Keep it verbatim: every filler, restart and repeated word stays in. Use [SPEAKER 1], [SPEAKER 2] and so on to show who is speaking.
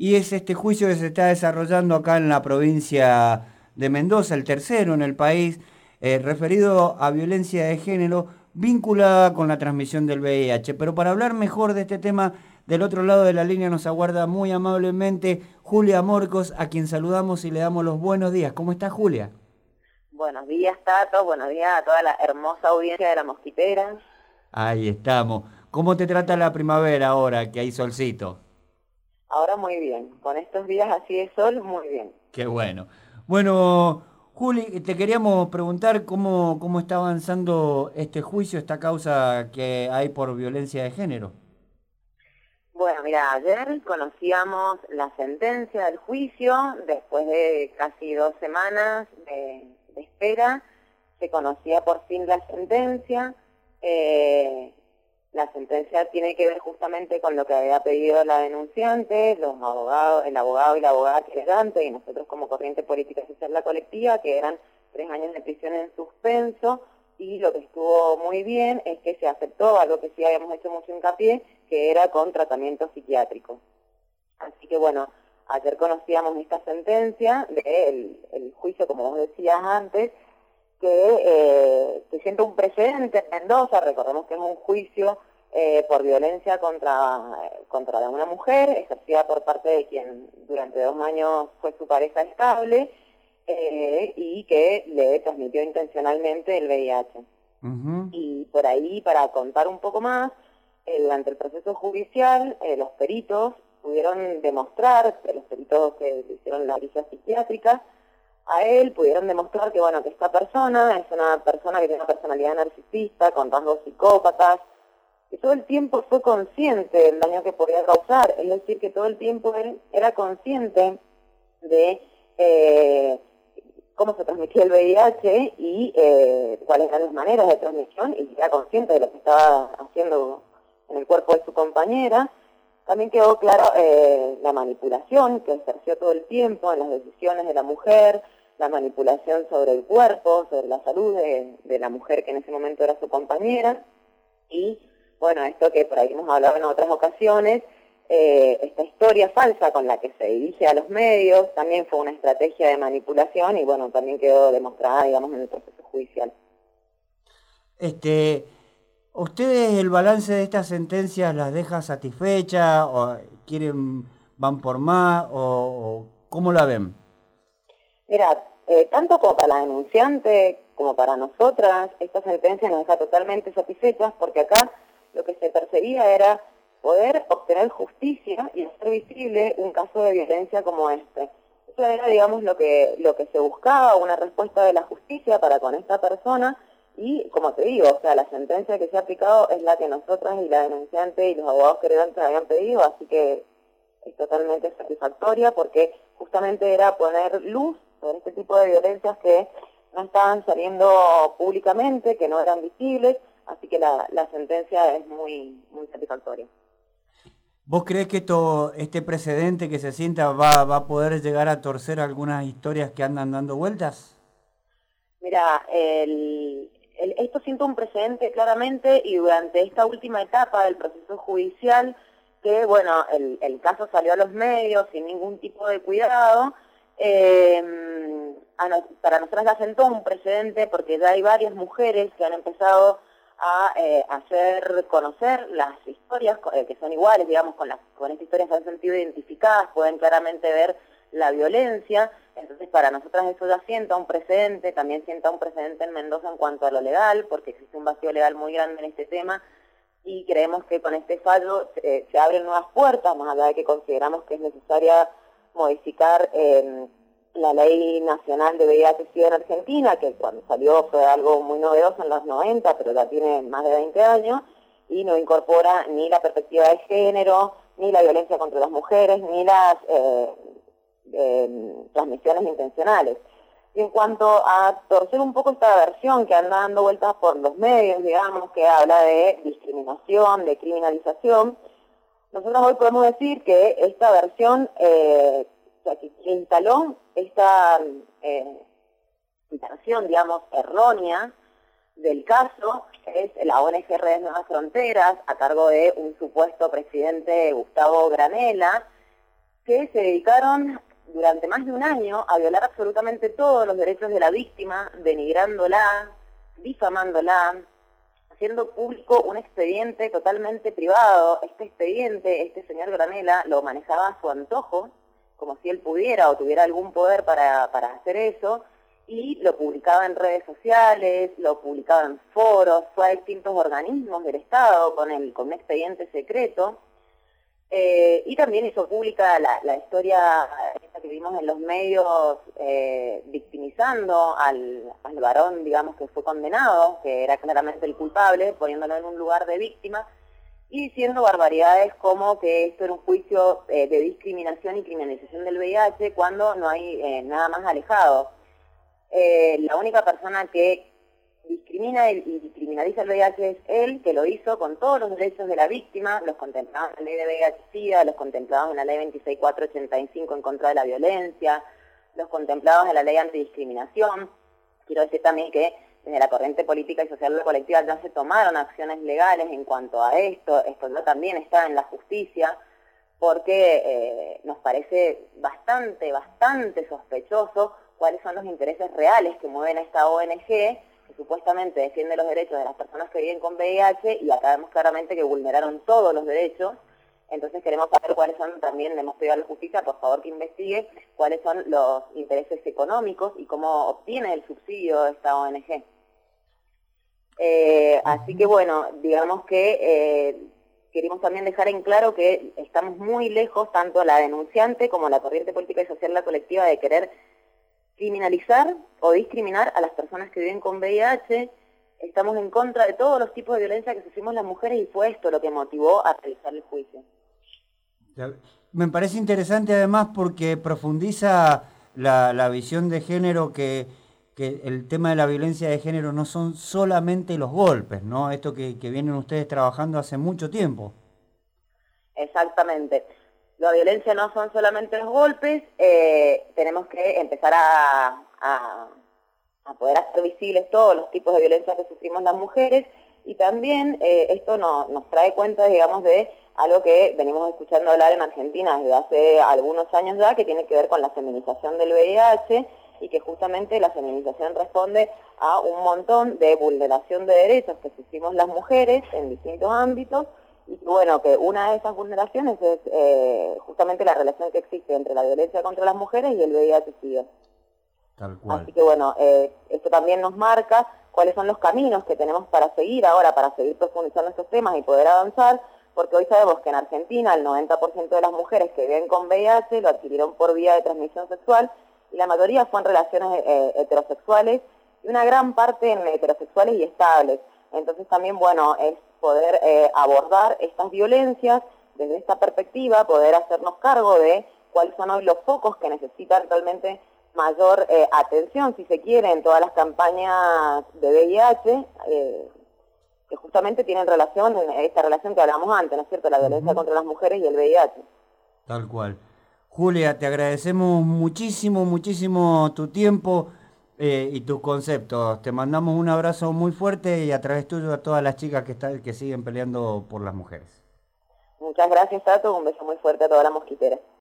[SPEAKER 1] Y es este juicio que se está desarrollando acá en la provincia de Mendoza, el tercero en el país, eh, referido a violencia de género vinculada con la transmisión del V I H. Pero para hablar mejor de este tema, del otro lado de la línea nos aguarda muy amablemente Julia Morcos, a quien saludamos y le damos los buenos días. ¿Cómo está, Julia?
[SPEAKER 2] Buenos días, Tato. Buenos días a toda la hermosa audiencia de La Mosquitera.
[SPEAKER 1] Ahí estamos. ¿Cómo te trata la primavera ahora que hay solcito?
[SPEAKER 2] Ahora muy bien. Con estos días así de sol, muy bien.
[SPEAKER 1] Qué bueno. Bueno, Juli, te queríamos preguntar cómo, cómo está avanzando este juicio, esta causa que hay por violencia de género.
[SPEAKER 2] Bueno, mira, ayer conocíamos la sentencia del juicio. Después de casi dos semanas de, de espera, se conocía por fin la sentencia. Eh, la sentencia tiene que ver justamente con lo que había pedido la denunciante, los abogados, el abogado y la abogada querellante, y nosotros como corriente política social la colectiva, que eran tres años de prisión en suspenso. Y lo que estuvo muy bien es que se aceptó algo que sí habíamos hecho mucho hincapié, que era con tratamiento psiquiátrico. Así que bueno, ayer conocíamos esta sentencia del el juicio, como vos decías antes, que, eh, que sienta un precedente en Mendoza. Recordemos que es un juicio eh, por violencia contra, contra una mujer, ejercida por parte de quien durante dos años fue su pareja estable, eh, y que le transmitió intencionalmente el V I H.
[SPEAKER 1] Ujú.
[SPEAKER 2] Y por ahí, para contar un poco más, eh, durante el proceso judicial, eh, los peritos pudieron demostrar, que los peritos que hicieron la pericia psiquiátrica, a él pudieron demostrar que, bueno, que esta persona es una persona que tiene una personalidad narcisista, con rasgos psicópatas, que todo el tiempo fue consciente del daño que podía causar, es decir, que todo el tiempo él era consciente de eh, cómo se transmitía el V I H y eh, cuáles eran las maneras de transmisión, y era consciente de lo que estaba haciendo en el cuerpo de su compañera. También quedó claro eh, la manipulación que ejerció todo el tiempo en las decisiones de la mujer, la manipulación sobre el cuerpo, sobre la salud de, de la mujer que en ese momento era su compañera. Y bueno, esto que por ahí hemos hablado en otras ocasiones, eh, esta historia falsa con la que se dirige a los medios, también fue una estrategia de manipulación y bueno, también quedó demostrada, digamos, en el proceso judicial.
[SPEAKER 1] Este, ¿ustedes el balance de estas sentencias las deja satisfecha o quieren, van por más o, o cómo la ven?
[SPEAKER 2] Mira, eh, tanto como para la denunciante como para nosotras, esta sentencia nos deja totalmente satisfechas, porque acá lo que se perseguía era poder obtener justicia y hacer visible un caso de violencia como este. Eso era, digamos, lo que, lo que se buscaba, una respuesta de la justicia para con esta persona. Y, como te digo, o sea, la sentencia que se ha aplicado es la que nosotras y la denunciante y los abogados querellantes habían pedido, así que es totalmente satisfactoria, porque justamente era poner luz sobre este tipo de violencias que no estaban saliendo públicamente, que no eran visibles, así que la, la sentencia es muy, muy satisfactoria.
[SPEAKER 1] ¿Vos creés que esto, este precedente que se sienta va, va a poder llegar a torcer algunas historias que andan dando vueltas?
[SPEAKER 2] Mira, el, el, esto sienta un precedente claramente, y durante esta última etapa del proceso judicial, que bueno, el, el caso salió a los medios sin ningún tipo de cuidado, eh, a nos, para nosotros ya sentó un precedente, porque ya hay varias mujeres que han empezado a eh, hacer conocer las historias eh, que son iguales, digamos, con, las, con estas historias se han sentido identificadas, pueden claramente ver la violencia. Entonces para nosotras eso ya sienta un precedente, también sienta un precedente en Mendoza en cuanto a lo legal, porque existe un vacío legal muy grande en este tema, y creemos que con este fallo eh, se abren nuevas puertas, más allá de que consideramos que es necesaria modificar eh, la ley nacional de V I H SIDA en Argentina, que cuando salió fue algo muy novedoso en los noventa, pero ya tiene más de veinte años, y no incorpora ni la perspectiva de género, ni la violencia contra las mujeres, ni las eh, eh, transmisiones intencionales. Y en cuanto a torcer un poco esta versión que anda dando vueltas por los medios, digamos, que habla de discriminación, de criminalización, nosotros hoy podemos decir que esta versión, eh, o sea, que instaló esta eh, versión, digamos, errónea del caso, es la O N G Redes Nuevas Fronteras, a cargo de un supuesto presidente Gustavo Granella, que se dedicaron durante más de un año a violar absolutamente todos los derechos de la víctima, denigrándola, difamándola, haciendo público un expediente totalmente privado. Este expediente, este señor Granella, lo manejaba a su antojo, como si él pudiera o tuviera algún poder para, para hacer eso, y lo publicaba en redes sociales, lo publicaba en foros, fue a distintos organismos del Estado con, el, con un expediente secreto. Eh, y también hizo pública la, la historia esta que vimos en los medios, eh, victimizando al, al varón, digamos, que fue condenado, que era claramente el culpable, poniéndolo en un lugar de víctima, y diciendo barbaridades como que esto era un juicio eh, de discriminación y criminalización del V I H, cuando no hay eh, nada más alejado. Eh, la única persona que discrimina y criminaliza el V I H es él, que lo hizo con todos los derechos de la víctima, los contemplados en la ley de V I H-Sida, los contemplados en la ley veintiséis mil cuatrocientos ochenta y cinco en contra de la violencia, los contemplados en la ley antidiscriminación. Quiero decir también que desde la corriente política y social de la colectiva ya se tomaron acciones legales en cuanto a esto. Esto ya también está en la justicia, porque eh, nos parece bastante, bastante sospechoso cuáles son los intereses reales que mueven a esta O N G, que supuestamente defiende los derechos de las personas que viven con V I H, y acá vemos claramente que vulneraron todos los derechos. Entonces queremos saber cuáles son, también le hemos pedido a la justicia, por favor, que investigue cuáles son los intereses económicos y cómo obtiene el subsidio esta O N G. Eh, así que bueno, digamos que eh, queremos también dejar en claro que estamos muy lejos, tanto la denunciante como la corriente política y social de la colectiva, de querer criminalizar o discriminar a las personas que viven con V I H. Estamos en contra de todos los tipos de violencia que sufrimos las mujeres, y fue esto lo que motivó a realizar el juicio.
[SPEAKER 1] Me parece interesante además porque profundiza la, la visión de género, que, que el tema de la violencia de género no son solamente los golpes, ¿no? Esto que, que vienen ustedes trabajando hace mucho tiempo.
[SPEAKER 2] Exactamente. La violencia no son solamente los golpes, eh, tenemos que empezar a, a, a poder hacer visibles todos los tipos de violencia que sufrimos las mujeres, y también eh, esto no, nos trae cuenta, digamos, de algo que venimos escuchando hablar en Argentina desde hace algunos años ya, que tiene que ver con la feminización del V I H, y que justamente la feminización responde a un montón de vulneración de derechos que sufrimos las mujeres en distintos ámbitos. Y bueno, que una de esas vulneraciones es eh, justamente la relación que existe entre la violencia contra las mujeres y el V I H-Sida.
[SPEAKER 1] Tal cual.
[SPEAKER 2] Así que bueno, eh, esto también nos marca cuáles son los caminos que tenemos para seguir ahora, para seguir profundizando estos temas y poder avanzar, porque hoy sabemos que en Argentina el noventa por ciento de las mujeres que viven con V I H lo adquirieron por vía de transmisión sexual, y la mayoría fue en relaciones eh, heterosexuales, y una gran parte en heterosexuales y estables. Entonces también, bueno, es poder eh, abordar estas violencias desde esta perspectiva, poder hacernos cargo de cuáles son hoy los focos que necesitan realmente mayor eh, atención, si se quiere, en todas las campañas de V I H, eh, que justamente tienen relación, esta relación que hablamos antes, ¿no es cierto?, la violencia uh-huh. contra las mujeres y el V I H.
[SPEAKER 1] Tal cual. Julia, te agradecemos muchísimo, muchísimo tu tiempo eh, y tus conceptos. Te mandamos un abrazo muy fuerte, y a través tuyo a todas las chicas que, están, que siguen peleando por las mujeres.
[SPEAKER 2] Muchas gracias, Tato. Un beso muy fuerte a todas las mosquiteras.